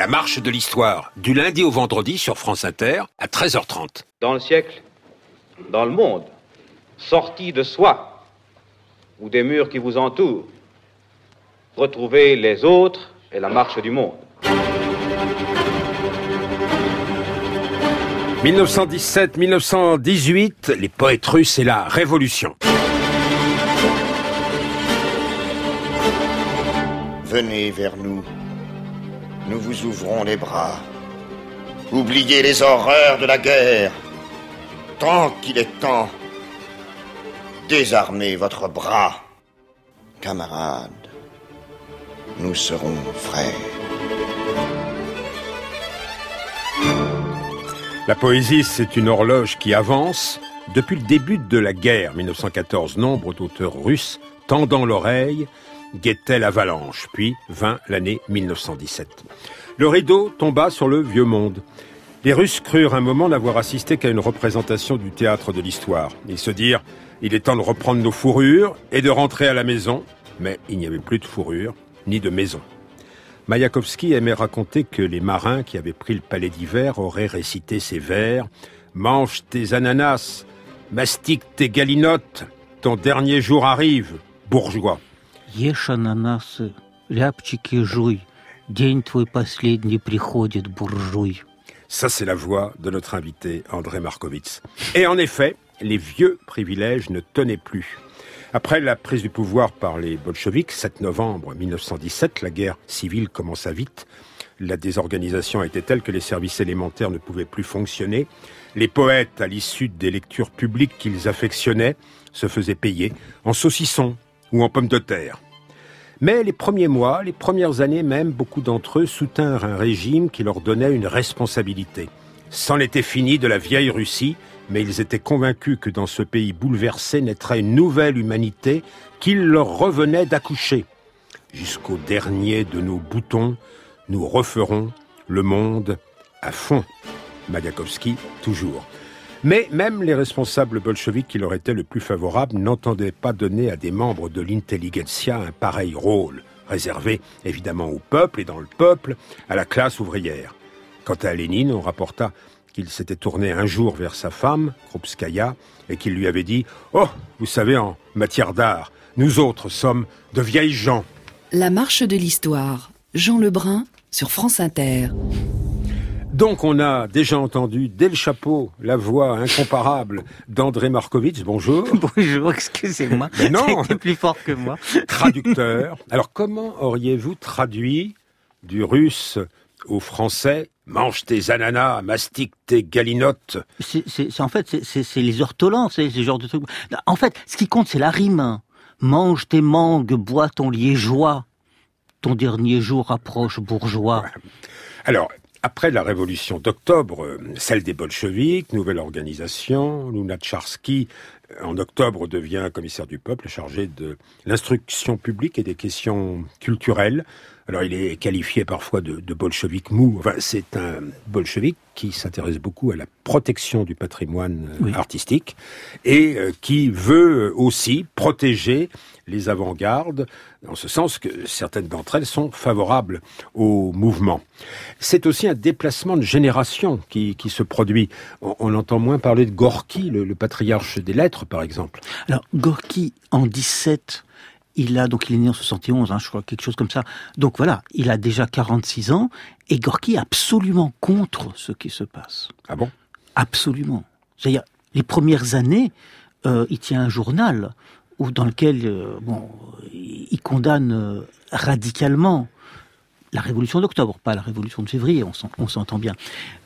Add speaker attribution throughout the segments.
Speaker 1: marche de l'histoire, du lundi au vendredi sur France Inter, à 13h30.
Speaker 2: Dans le siècle, dans le monde, sorti de soi, ou des murs qui vous entourent, retrouvez les autres et la marche du monde.
Speaker 1: 1917-1918, les poètes russes et la Révolution.
Speaker 3: Venez vers nous. Nous vous ouvrons les bras. Oubliez les horreurs de la guerre. Tant qu'il est temps, désarmez votre bras. Camarades, nous serons frères.
Speaker 1: La poésie, c'est une horloge qui avance. Depuis le début de la guerre 1914, nombre d'auteurs russes, tendant l'oreille, guettaient l'avalanche, puis vint l'année 1917. Le rideau tomba sur le vieux monde. Les Russes crurent un moment n'avoir assisté qu'à une représentation du théâtre de l'histoire. Ils se dirent, il est temps de reprendre nos fourrures et de rentrer à la maison. Mais il n'y avait plus de fourrure, ni de maison. Maïakovski aimait raconter que les marins qui avaient pris le palais d'hiver auraient récité ces vers « Mange tes ananas, mastique tes galinottes, ton dernier jour arrive, bourgeois ».
Speaker 4: Ешь ананасы, рябчики жуй, день твой последний приходит, буржуй.
Speaker 1: Ça, c'est la voix de notre invité, André Markovits. Et en effet, les vieux privilèges ne tenaient plus. Après la prise du pouvoir par les bolcheviks, 7 novembre 1917, la guerre civile commença vite. La désorganisation était telle que les services élémentaires ne pouvaient plus fonctionner. Les poètes, à l'issue des lectures publiques qu'ils affectionnaient, se faisaient payer en saucissons ou en pommes de terre. Mais les premiers mois, les premières années même, beaucoup d'entre eux soutinrent un régime qui leur donnait une responsabilité. C'en était fini de la vieille Russie, mais ils étaient convaincus que dans ce pays bouleversé naîtrait une nouvelle humanité qu'il leur revenait d'accoucher. Jusqu'au dernier de nos boutons, nous referons le monde à fond. Maïakovski, toujours. Mais même les responsables bolcheviks qui leur étaient le plus favorables n'entendaient pas donner à des membres de l'intelligentsia un pareil rôle, réservé évidemment au peuple et dans le peuple, à la classe ouvrière. Quant à Lénine, on rapporta qu'il s'était tourné un jour vers sa femme, Krupskaya, et qu'il lui avait dit « Oh, vous savez, en matière d'art, nous autres sommes de vieilles gens. »
Speaker 5: La marche de l'histoire, Jean Lebrun, sur France Inter.
Speaker 1: Donc on a déjà entendu dès le chapeau la voix incomparable d'André Markovits. Bonjour.
Speaker 4: Bonjour, excusez-moi.
Speaker 1: Mais non.
Speaker 4: C'était plus fort que moi.
Speaker 1: Traducteur. Alors comment auriez-vous traduit du russe au français « Mange tes ananas, mastique tes galinottes ».
Speaker 4: En fait, c'est les ortolans, c'est ce genre de trucs. En fait, ce qui compte, c'est la rime. Mange tes mangues, bois ton liégeois. Ton dernier jour approche, bourgeois.
Speaker 1: Ouais. Alors, après la révolution d'octobre, celle des bolcheviks, nouvelle organisation, Lunacharski, en octobre, devient commissaire du peuple chargé de l'instruction publique et des questions culturelles. Alors, il est qualifié parfois de bolchevique mou. Enfin, c'est un bolchevique qui s'intéresse beaucoup à la protection du patrimoine artistique et qui veut aussi protéger les avant-gardes, en ce sens que certaines d'entre elles sont favorables au mouvement. C'est aussi un déplacement de génération qui se produit. On entend moins parler de Gorki, le patriarche des lettres, par exemple.
Speaker 4: Alors, Gorki, en 17... Il est né en 71, je crois, quelque chose comme ça. Donc voilà, il a déjà 46 ans, et Gorki est absolument contre ce qui se passe.
Speaker 1: Ah bon ?
Speaker 4: Absolument. C'est-à-dire, les premières années, il tient un journal dans lequel il condamne radicalement la révolution d'octobre, pas la révolution de février, on s'entend bien.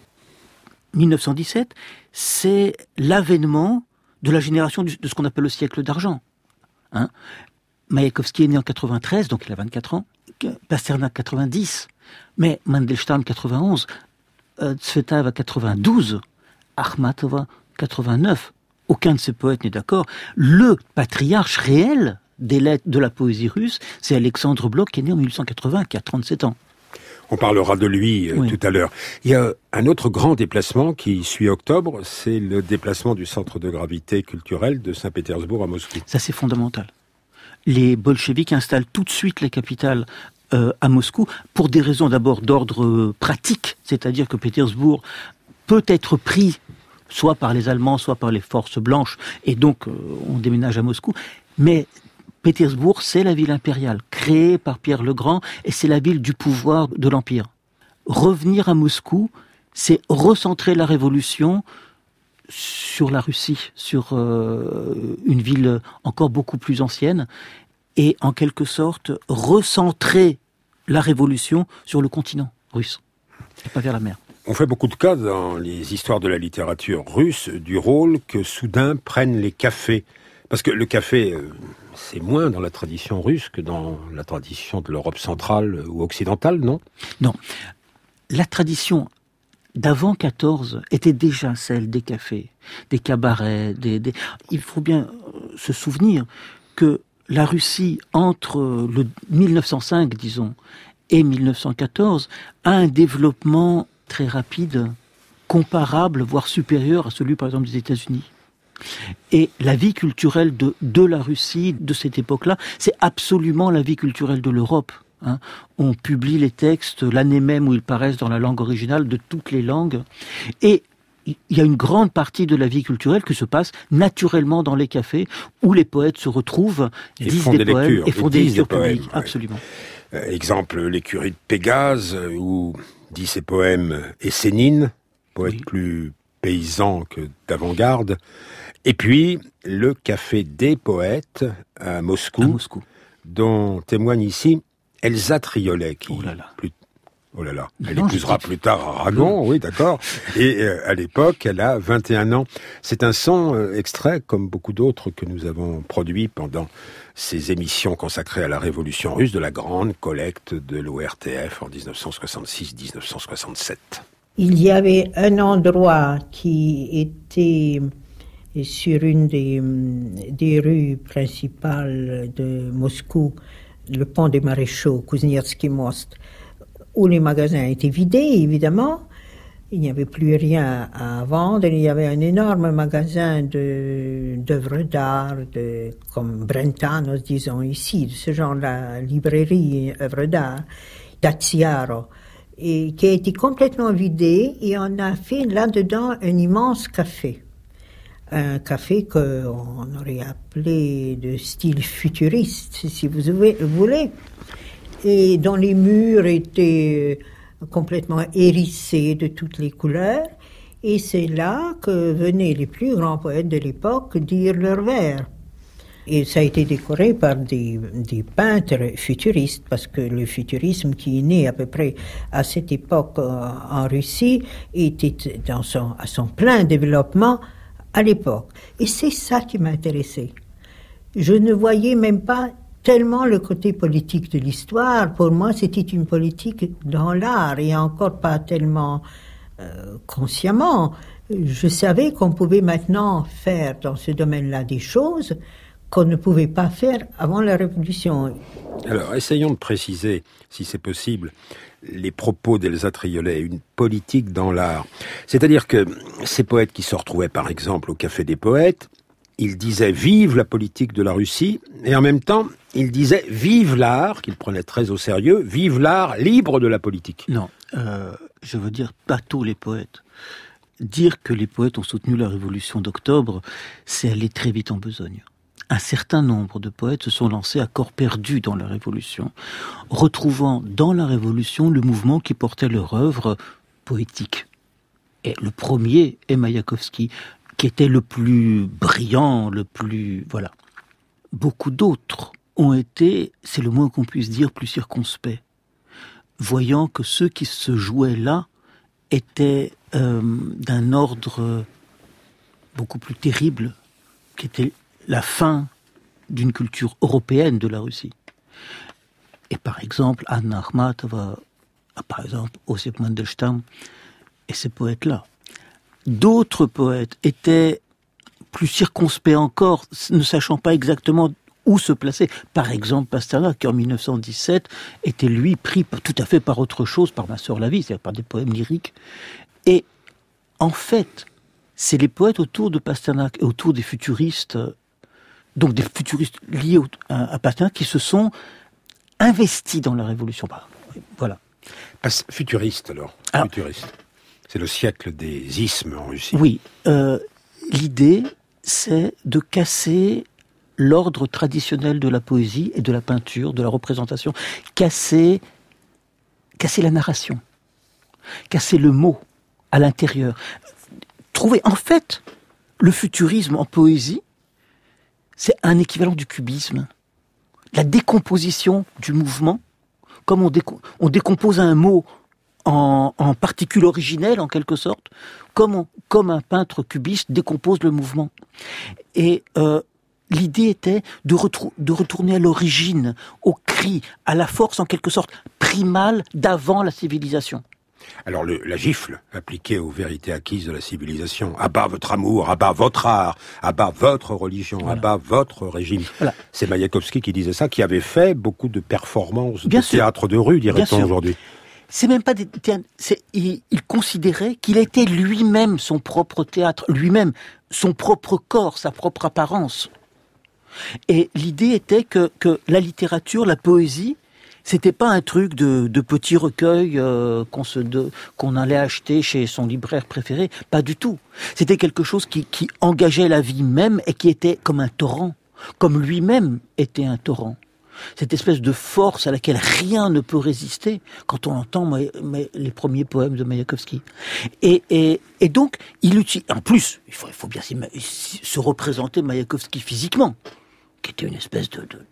Speaker 4: 1917, c'est l'avènement de la génération de ce qu'on appelle le siècle d'argent. Maïakovski est né en 93, donc il a 24 ans. Pasternak, 90. Mais Mandelstam, 91. Tsvetaeva, 92. Akhmatova, 89. Aucun de ces poètes n'est d'accord. Le patriarche réel des lettres de la poésie russe, c'est Alexandre Blok, qui est né en 1880, qui a 37 ans.
Speaker 1: On parlera de lui tout à l'heure. Il y a un autre grand déplacement qui suit octobre, c'est le déplacement du centre de gravité culturel de Saint-Pétersbourg à Moscou.
Speaker 4: Ça, c'est fondamental. Les bolcheviks installent tout de suite la capitale à Moscou, pour des raisons d'abord d'ordre pratique, c'est-à-dire que Pétersbourg peut être pris soit par les Allemands, soit par les forces blanches, et donc on déménage à Moscou, mais Pétersbourg, c'est la ville impériale, créée par Pierre le Grand, et c'est la ville du pouvoir de l'Empire. Revenir à Moscou, c'est recentrer la révolution sur la Russie, sur une ville encore beaucoup plus ancienne, et en quelque sorte recentrer la révolution sur le continent russe, et pas vers la mer.
Speaker 1: On fait beaucoup de cas dans les histoires de la littérature russe du rôle que soudain prennent les cafés. Parce que le café, c'est moins dans la tradition russe que dans la tradition de l'Europe centrale ou occidentale, non ?
Speaker 4: Non. La tradition d'avant 14 était déjà celle des cafés, des cabarets, Il faut bien se souvenir que la Russie, entre le 1905, disons, et 1914, a un développement très rapide, comparable, voire supérieur à celui, par exemple, des États-Unis. Et la vie culturelle de la Russie, de cette époque-là, c'est absolument la vie culturelle de l'Europe. Hein. On publie les textes l'année même où ils paraissent dans la langue originale de toutes les langues. Et il y a une grande partie de la vie culturelle qui se passe naturellement dans les cafés, où les poètes se retrouvent, disent des poèmes et font des lectures publiques. Absolument.
Speaker 1: Exemple, l'écurie de Pégase, où dit ses poèmes Essénine, poète plus paysan que d'avant-garde. Et puis, le Café des Poètes à Moscou, dont témoigne ici Elsa Triolet, qui elle épousera plus tard Aragon, oui, d'accord. Et à l'époque, elle a 21 ans. C'est un son extrait, comme beaucoup d'autres que nous avons produits pendant ces émissions consacrées à la Révolution russe, de la grande collecte de l'ORTF en 1966-1967.
Speaker 6: Il y avait un endroit qui était sur une des rues principales de Moscou, le pont des Maréchaux, Kouznetsky Most, où les magasins étaient vidés, évidemment. Il n'y avait plus rien à vendre. Il y avait un énorme magasin d'œuvres d'art, comme Brentanos, disons ici, de ce genre de librairie, œuvres d'art, d'Aziaro, et qui a été complètement vidé, et on a fait là-dedans un immense café. Un café qu'on aurait appelé de style futuriste, si vous voulez, et dont les murs étaient complètement hérissés de toutes les couleurs, et c'est là que venaient les plus grands poètes de l'époque dire leurs vers. Et ça a été décoré par des peintres futuristes, parce que le futurisme qui est né à peu près à cette époque en Russie était à son plein développement à l'époque. Et c'est ça qui m'intéressait. Je ne voyais même pas tellement le côté politique de l'histoire. Pour moi, c'était une politique dans l'art, et encore pas tellement consciemment. Je savais qu'on pouvait maintenant faire dans ce domaine-là des choses qu'on ne pouvait pas faire avant la Révolution.
Speaker 1: Alors, essayons de préciser, si c'est possible, les propos d'Elsa Triolet, une politique dans l'art. C'est-à-dire que ces poètes qui se retrouvaient, par exemple, au Café des Poètes, ils disaient « Vive la politique de la Russie », et en même temps, ils disaient « Vive l'art », qu'ils prenaient très au sérieux, « Vive l'art libre de la politique ».
Speaker 4: Non, je veux dire pas tous les poètes. Dire que les poètes ont soutenu la Révolution d'octobre, c'est aller très vite en besogne. Un certain nombre de poètes se sont lancés à corps perdu dans la Révolution, retrouvant dans la Révolution le mouvement qui portait leur œuvre poétique. Et le premier est Maïakovski, qui était le plus brillant, voilà. Beaucoup d'autres ont été, c'est le moins qu'on puisse dire, plus circonspects, voyant que ceux qui se jouaient là étaient d'un ordre beaucoup plus terrible, qui était la fin d'une culture européenne de la Russie. Et par exemple, Anna Akhmatova, par exemple, Osip Mandelstam, et ces poètes-là. D'autres poètes étaient plus circonspects encore, ne sachant pas exactement où se placer. Par exemple, Pasternak, qui en 1917 était lui pris tout à fait par autre chose, par Ma sœur la vie, c'est-à-dire par des poèmes lyriques. Et en fait, c'est les poètes autour de Pasternak et autour des futuristes, donc des futuristes liés à Pasternak, qui se sont investi dans la Révolution. Voilà.
Speaker 1: Futuriste, alors. Futuriste. C'est le siècle des ismes en Russie.
Speaker 4: Oui. L'idée, c'est de casser l'ordre traditionnel de la poésie et de la peinture, de la représentation. Casser la narration. Casser le mot à l'intérieur. Trouver, en fait, le futurisme en poésie, c'est un équivalent du cubisme. La décomposition du mouvement, comme on décompose un mot en particules originelles, en quelque sorte, comme un peintre cubiste décompose le mouvement. Et l'idée était de retourner à l'origine, au cri, à la force, en quelque sorte, primale d'avant la civilisation.
Speaker 1: Alors la gifle appliquée aux vérités acquises de la civilisation, à bas votre amour, à bas votre art, à bas votre religion, à bas votre régime. Voilà. C'est Maïakovski qui disait ça, qui avait fait beaucoup de performances de théâtre de rue, dirait-on aujourd'hui.
Speaker 4: C'est même pas il considérait qu'il était lui-même son propre théâtre, lui-même son propre corps, sa propre apparence. Et l'idée était que la littérature, la poésie, c'était pas un truc de petit recueil qu'on allait acheter chez son libraire préféré, pas du tout. C'était quelque chose qui engageait la vie même et qui était comme un torrent, comme lui-même était un torrent. Cette espèce de force à laquelle rien ne peut résister quand on entend les premiers poèmes de Maïakovski. Et donc, il utilise. En plus, il faut bien se représenter Maïakovski physiquement, qui était une espèce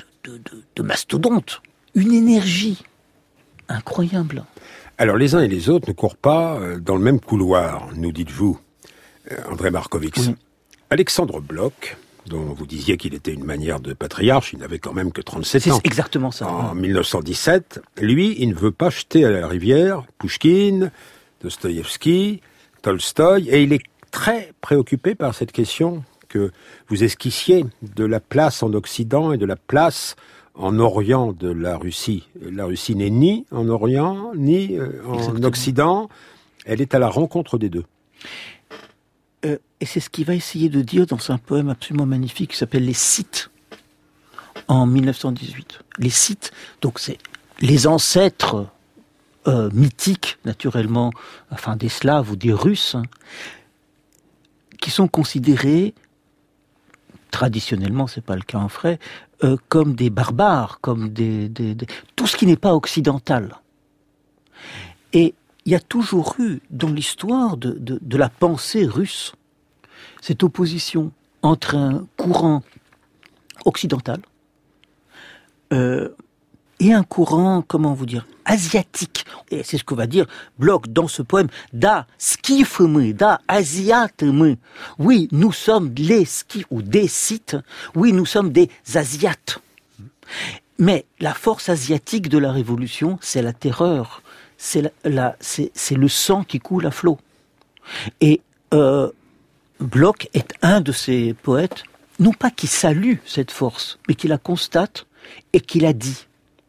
Speaker 4: de mastodonte. Une énergie incroyable.
Speaker 1: Alors, les uns et les autres ne courent pas dans le même couloir, nous dites-vous, André Markovits. Oui. Alexandre Blok, dont vous disiez qu'il était une manière de patriarche, il n'avait quand même que 37 ans.
Speaker 4: C'est exactement ça.
Speaker 1: En 1917, lui, il ne veut pas jeter à la rivière Pouchkine, Dostoïevski, Tolstoï, et il est très préoccupé par cette question que vous esquissiez de la place en Occident et de la place en Orient de la Russie. La Russie n'est ni en Orient, ni en Occident. Elle est à la rencontre des deux.
Speaker 4: Et c'est ce qu'il va essayer de dire dans un poème absolument magnifique qui s'appelle « Les Scythes » en 1918. Les Scythes, donc c'est les ancêtres mythiques, naturellement, enfin des Slaves ou des Russes, qui sont considérés, traditionnellement, c'est pas le cas en vrai, comme des barbares, comme tout ce qui n'est pas occidental. Et il y a toujours eu, dans l'histoire de la pensée russe, cette opposition entre un courant occidental et un courant, comment vous dire, asiatique. Et c'est ce que va dire Blok dans ce poème. Da skifs мы, da asiates мы. Oui, nous sommes les skifs ou des Scythes. Oui, nous sommes des Asiates. Mais la force asiatique de la révolution, c'est la terreur. C'est le sang qui coule à flot. Et Blok est un de ces poètes, non pas qui salue cette force, mais qui la constate et qui la dit.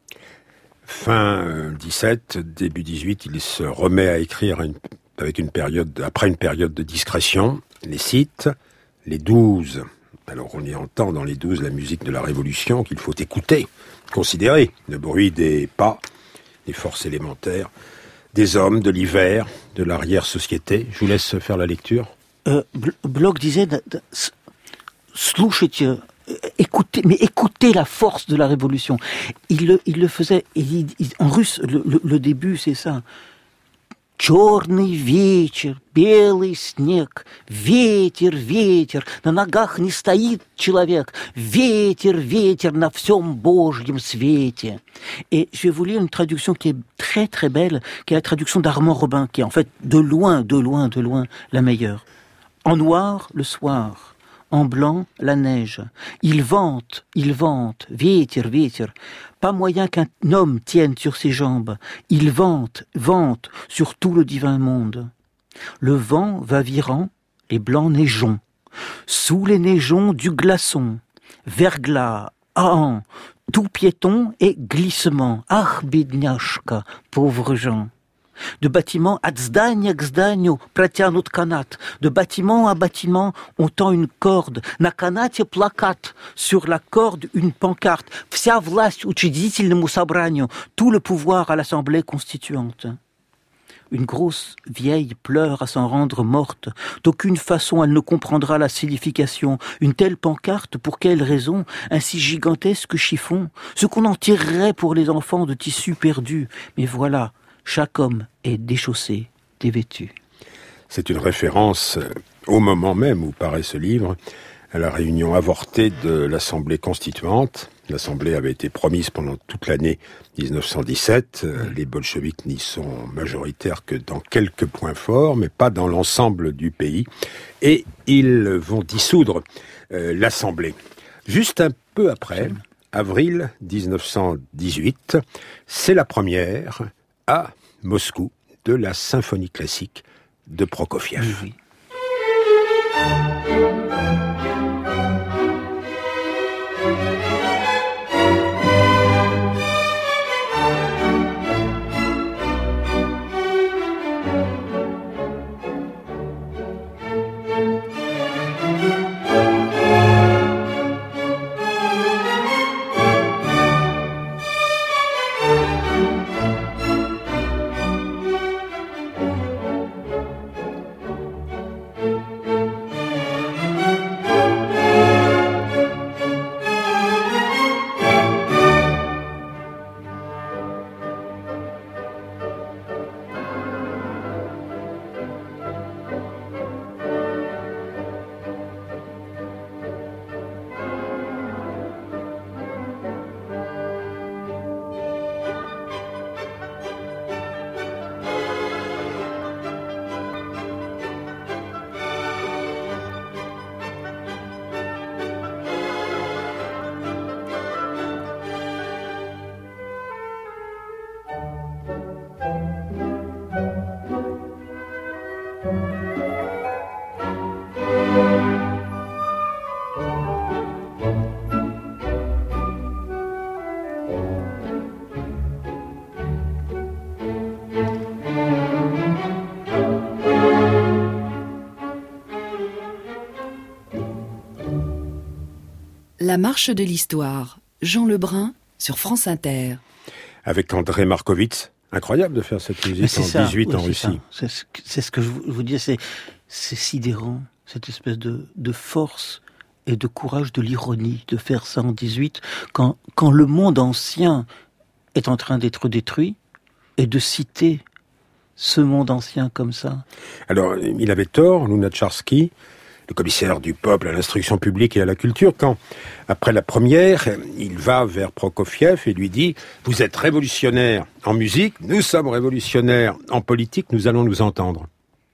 Speaker 1: Fin 17, début 18, il se remet à écrire après une période de discrétion, les Scythes, les 12. Alors on y entend dans les 12 la musique de la Révolution qu'il faut écouter, considérer, le bruit des pas, des forces élémentaires, des hommes, de l'hiver, de l'arrière-société. Je vous laisse faire la lecture.
Speaker 4: Blok disait слушайте, écoutez la force de la révolution. Il le faisait, en russe, le début c'est ça. Черный вечер, белый снег, ветер, ветер, на ногах не стоит человек, ветер, ветер на всем Божьем свете. Et je vais vous lire une traduction qui est très très belle, qui est la traduction d'Armand Robin, qui est en fait de loin la meilleure. En noir, le soir, en blanc, la neige. Il vente, ветер, ветер. Pas moyen qu'un homme tienne sur ses jambes. Il vente sur tout le divin monde. Le vent va virant, les blancs neigeons. Sous les neigeons du glaçon. Verglas, ahant, tout piéton et glissement. Ah, bidniachka, pauvres gens. De bâtiment à zdanie k zdaniu протянут канат. De bâtiment à bâtiment, on tend une corde. На канате плакат. Sur la corde, une pancarte. Вся власть учредительному собранию. Tout le pouvoir à l'Assemblée constituante. Une grosse vieille pleure à s'en rendre morte. D'aucune façon elle ne comprendra la signification. Une telle pancarte, pour quelle raison? Un si gigantesque chiffon? Ce qu'on en tirerait pour les enfants de tissus perdus. Mais voilà, chaque homme est déchaussé, dévêtu.
Speaker 1: C'est une référence au moment même où paraît ce livre, à la réunion avortée de l'Assemblée constituante. L'Assemblée avait été promise pendant toute l'année 1917. Les bolcheviks n'y sont majoritaires que dans quelques points forts, mais pas dans l'ensemble du pays. Et ils vont dissoudre l'Assemblée. Juste un peu après, avril 1918, c'est la première à Moscou de la symphonie classique de Prokofiev.
Speaker 4: Oui.
Speaker 5: La marche de l'histoire, Jean Lebrun sur France Inter.
Speaker 1: Avec André Markovits. Incroyable de faire cette musique en 18 en Russie.
Speaker 4: C'est ce que je vous dis, c'est sidérant, cette espèce de force et de courage de l'ironie de faire ça en 18, quand le monde ancien est en train d'être détruit, et de citer ce monde ancien comme ça.
Speaker 1: Alors, il avait tort, Lunacharski, le commissaire du peuple à l'instruction publique et à la culture, quand, après la première, il va vers Prokofiev et lui dit « Vous êtes révolutionnaire en musique, nous sommes révolutionnaires en politique, nous allons nous entendre. »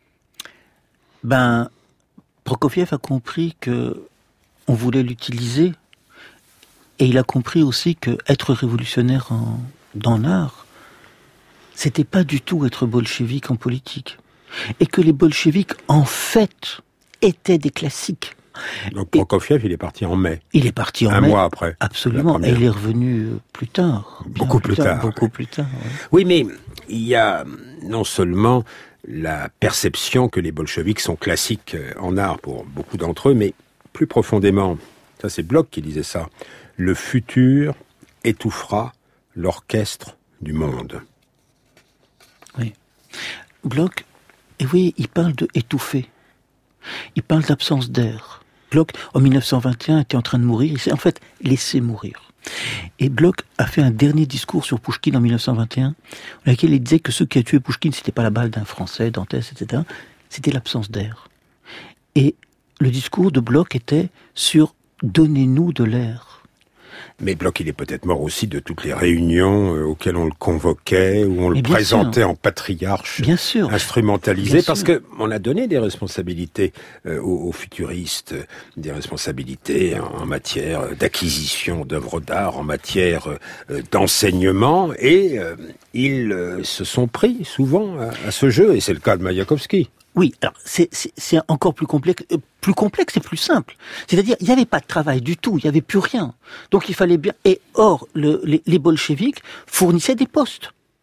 Speaker 4: Prokofiev a compris que on voulait l'utiliser, et il a compris aussi que être révolutionnaire dans l'art, c'était pas du tout être bolchevique en politique. Et que les bolcheviks, en fait, étaient des classiques.
Speaker 1: Donc Prokofiev, il est parti en mai.
Speaker 4: Il est parti en mai.
Speaker 1: Un mois après.
Speaker 4: Absolument. Et il est revenu plus tard.
Speaker 1: Beaucoup plus tard.
Speaker 4: Beaucoup plus tard.
Speaker 1: Oui, mais il y a non seulement la perception que les bolcheviks sont classiques en art pour beaucoup d'entre eux, mais plus profondément, ça c'est Bloch qui disait ça, le futur étouffera l'orchestre du monde.
Speaker 4: Oui. Bloch, et oui, il parle de étouffer. Il parle d'absence d'air. Bloch, en 1921, était en train de mourir. Il s'est en fait laissé mourir. Et Bloch a fait un dernier discours sur Pouchkine en 1921, dans lequel il disait que ce qui a tué Pouchkine, c'était pas la balle d'un Français, Dantès, etc. C'était l'absence d'air. Et le discours de Bloch était sur « donnez-nous de l'air ».
Speaker 1: Mais Bloch, il est peut-être mort aussi de toutes les réunions auxquelles on le convoquait, où on le présentait en patriarche,
Speaker 4: bien sûr,
Speaker 1: instrumentalisé, parce que on a donné des responsabilités aux futuristes, des responsabilités en matière d'acquisition d'œuvres d'art, en matière d'enseignement, et ils se sont pris souvent à ce jeu, et c'est le cas de Maïakovski.
Speaker 4: Oui, alors c'est encore plus complexe et plus simple. C'est-à-dire, il n'y avait pas de travail du tout, il n'y avait plus rien. Donc il fallait bien... Et or, les bolcheviks fournissaient des postes.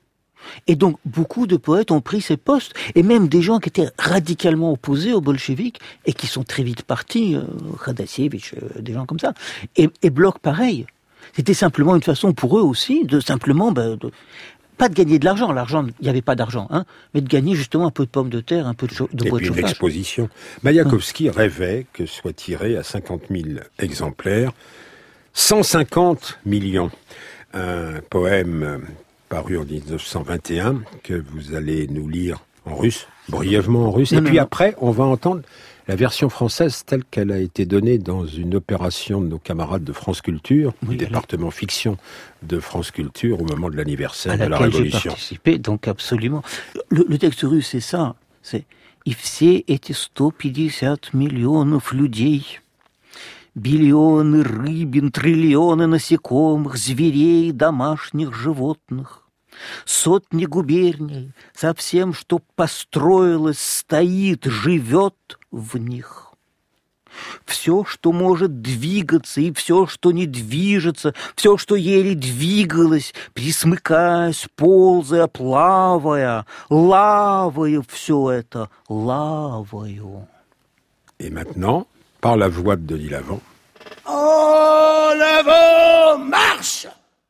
Speaker 4: Et donc, beaucoup de poètes ont pris ces postes, et même des gens qui étaient radicalement opposés aux bolcheviks, et qui sont très vite partis, Radasievitch, des gens comme ça. Et Bloch, pareil. C'était simplement une façon pour eux aussi de simplement, pas de gagner de l'argent. L'argent, il n'y avait pas d'argent, mais de gagner justement un peu de pommes de terre, un peu de bois de chauffage.
Speaker 1: Et puis une exposition. Maïakovski rêvait que soit tiré à 50 000 exemplaires 150 millions. Un poème paru en 1921 que vous allez nous lire en russe, brièvement en russe. Et puis après, on va entendre la version française telle qu'elle a été donnée dans une opération de nos camarades de France Culture, du département fiction de France Culture, au moment de l'anniversaire de la Révolution.
Speaker 4: J'ai participé, donc absolument. Le texte russe, c'est ça. C'est « И все эти 150 миллионов людей, биллионы рыбин, триллионы насекомых, зверей, домашних животных, сотни губерний, со всем, что построилось, стоит, живет в них. Все, что может двигаться, и все, что не движется, все, что еле двигалось, присмыкаясь, ползая, плавая, лавая, все это лаваю».
Speaker 1: Et maintenant, par la voix de Denis Lavant.
Speaker 7: En avant, marche!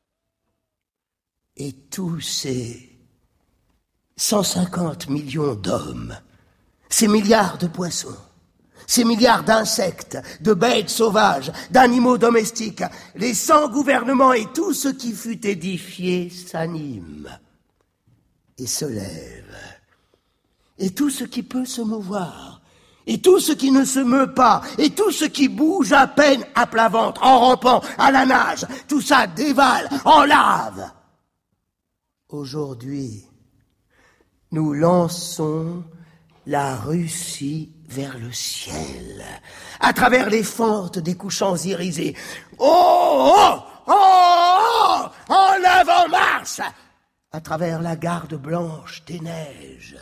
Speaker 7: Et tous ces 150 millions d'hommes, ces milliards de poissons, ces milliards d'insectes, de bêtes sauvages, d'animaux domestiques, les 100 gouvernements et tout ce qui fut édifié s'anime et se lève. Et tout ce qui peut se mouvoir, et tout ce qui ne se meut pas, et tout ce qui bouge à peine à plat ventre, en rampant, à la nage, tout ça dévale, en lave. Aujourd'hui, nous lançons la Russie vers le ciel, à travers les fentes des couchants irisés. Oh, oh, oh, oh, en avant marche, à travers la garde blanche des neiges.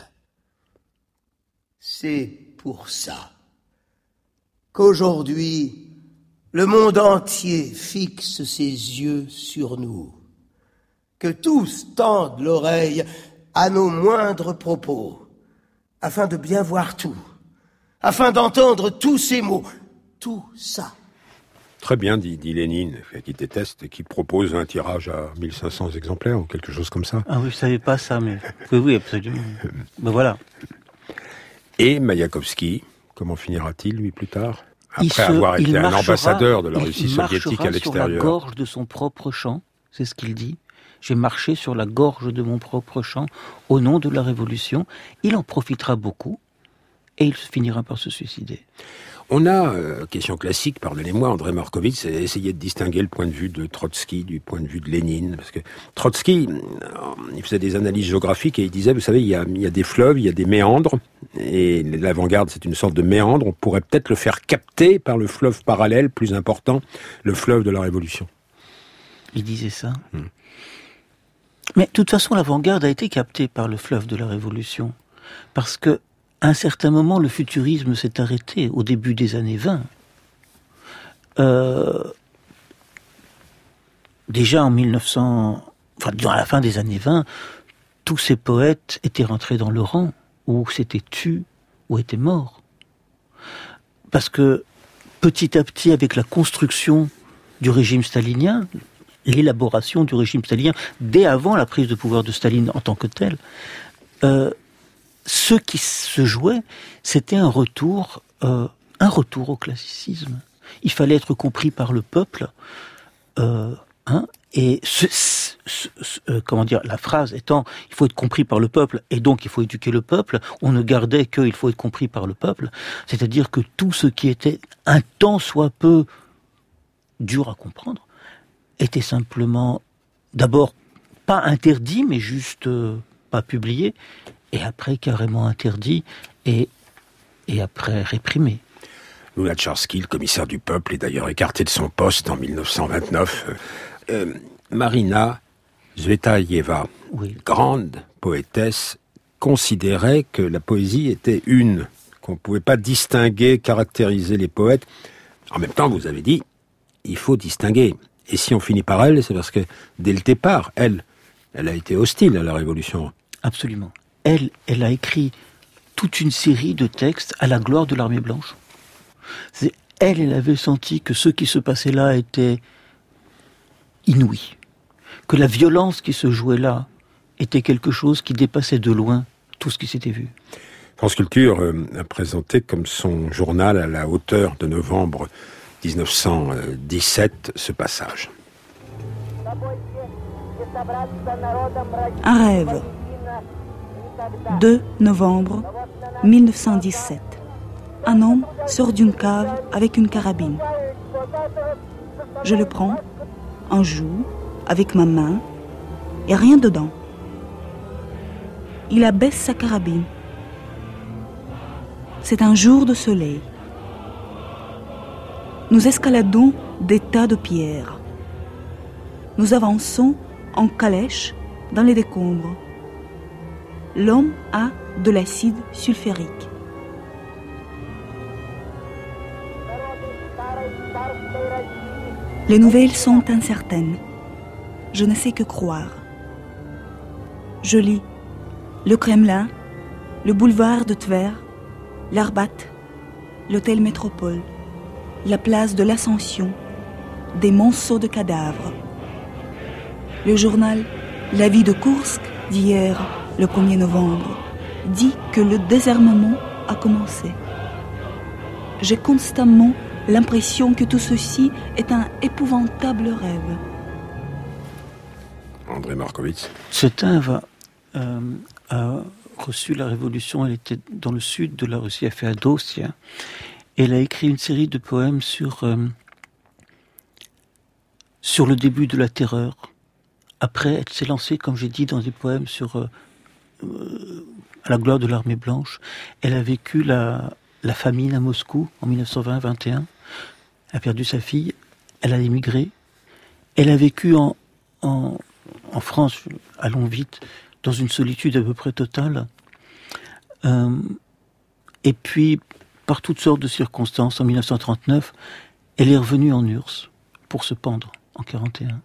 Speaker 7: C'est pour ça qu'aujourd'hui, le monde entier fixe ses yeux sur nous, que tous tendent l'oreille à nos moindres propos, afin de bien voir tout, afin d'entendre tous ces mots, tout ça.
Speaker 1: Très bien, dit Lénine, qui déteste et qui propose un tirage à 1500 exemplaires ou quelque chose comme ça.
Speaker 4: Ah oui, je savais pas ça, mais oui, absolument. Ben voilà.
Speaker 1: Et Maïakovski, comment finira-t-il, lui, plus tard ? Après avoir été un ambassadeur de la Russie soviétique à l'extérieur.
Speaker 4: Il marchera sur la gorge de son propre champ, c'est ce qu'il dit. J'ai marché sur la gorge de mon propre champ au nom de la Révolution. Il en profitera beaucoup et il finira par se suicider.
Speaker 1: On a, question classique, pardonnez-moi, André Markovitch, essayé de distinguer le point de vue de Trotsky du point de vue de Lénine. Parce que Trotsky, il faisait des analyses géographiques et il disait, vous savez, il y a des fleuves, il y a des méandres, et l'avant-garde, c'est une sorte de méandre. On pourrait peut-être le faire capter par le fleuve parallèle, plus important, le fleuve de la Révolution.
Speaker 4: Il disait ça. Mais de toute façon, l'avant-garde a été captée par le fleuve de la Révolution. Parce que, à un certain moment, le futurisme s'est arrêté, au début des années 20. Déjà en 1900, à la fin des années 20, tous ces poètes étaient rentrés dans le rang, ou s'étaient tus, ou étaient morts. Parce que, petit à petit, avec la construction du régime stalinien, l'élaboration du régime stalinien, dès avant la prise de pouvoir de Staline en tant que tel, ce qui se jouait, c'était un retour au classicisme. Il fallait être compris par le peuple, et la phrase étant, il faut être compris par le peuple, et donc il faut éduquer le peuple, on ne gardait que, il faut être compris par le peuple, c'est-à-dire que tout ce qui était un tant soit peu dur à comprendre, était simplement, d'abord, pas interdit, mais juste pas publié, et après carrément interdit, et après réprimé.
Speaker 1: Lunacharsky, le commissaire du peuple, est d'ailleurs écarté de son poste en 1929. Marina Tsvetaeva, grande poétesse, considérait que la poésie était une, qu'on ne pouvait pas distinguer, caractériser les poètes. En même temps, vous avez dit, il faut distinguer. Et si on finit par elle, c'est parce que, dès le départ, elle Elle a été hostile à la Révolution.
Speaker 4: Absolument. Elle a écrit toute une série de textes à la gloire de l'armée blanche. Elle avait senti que ce qui se passait là était inouï, que la violence qui se jouait là était quelque chose qui dépassait de loin tout ce qui s'était vu.
Speaker 1: France Culture a présenté comme son journal à la hauteur de novembre 1917 ce passage.
Speaker 8: Un rêve. 2 novembre 1917. Un homme sort d'une cave avec une carabine. Je le prends, en joue, avec ma main, et rien dedans. Il abaisse sa carabine. C'est un jour de soleil. Nous escaladons des tas de pierres. Nous avançons en calèche dans les décombres. L'homme a de l'acide sulfurique. Les nouvelles sont incertaines. Je ne sais que croire. Je lis le Kremlin, le boulevard de Tver, l'Arbat, l'hôtel Métropole, la place de l'Ascension, des monceaux de cadavres. Le journal La vie de Koursk d'hier, le 1er novembre, dit que le désarmement a commencé. J'ai constamment l'impression que tout ceci est un épouvantable rêve.
Speaker 1: André Markovits.
Speaker 4: Tsvetaeva a reçu la révolution, elle était dans le sud de la Russie, elle fait à Dosia. Elle a écrit une série de poèmes sur le début de la terreur. Après, elle s'est lancée, comme j'ai dit, dans des poèmes sur à la gloire de l'armée blanche. Elle a vécu la famine à Moscou en 1920-21. Elle a perdu sa fille. Elle a émigré. Elle a vécu en France, allons vite, dans une solitude à peu près totale. Et puis, par toutes sortes de circonstances, en 1939, elle est revenue en URSS pour se pendre en 1941.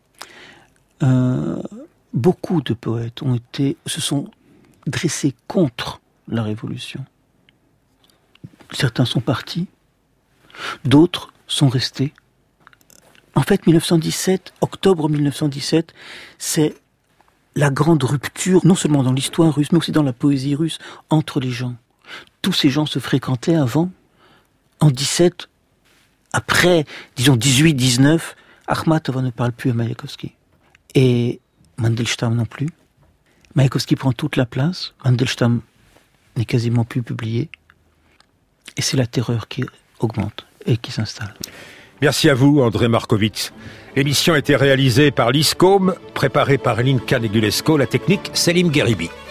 Speaker 4: Beaucoup de poètes se sont dressés contre la Révolution. Certains sont partis, d'autres sont restés. En fait, octobre 1917, c'est la grande rupture, non seulement dans l'histoire russe, mais aussi dans la poésie russe, entre les gens. Tous ces gens se fréquentaient avant. En 17, après, disons 18-19, Akhmatova ne parle plus à Maïakovsky. Et Mandelstam non plus. Maïakovsky prend toute la place. Mandelstam n'est quasiment plus publié. Et c'est la terreur qui augmente et qui s'installe.
Speaker 1: Merci à vous, André Markovits. L'émission a été réalisée par Lise Côme, préparée par Linka Negulesco, la technique Selim Gueribi.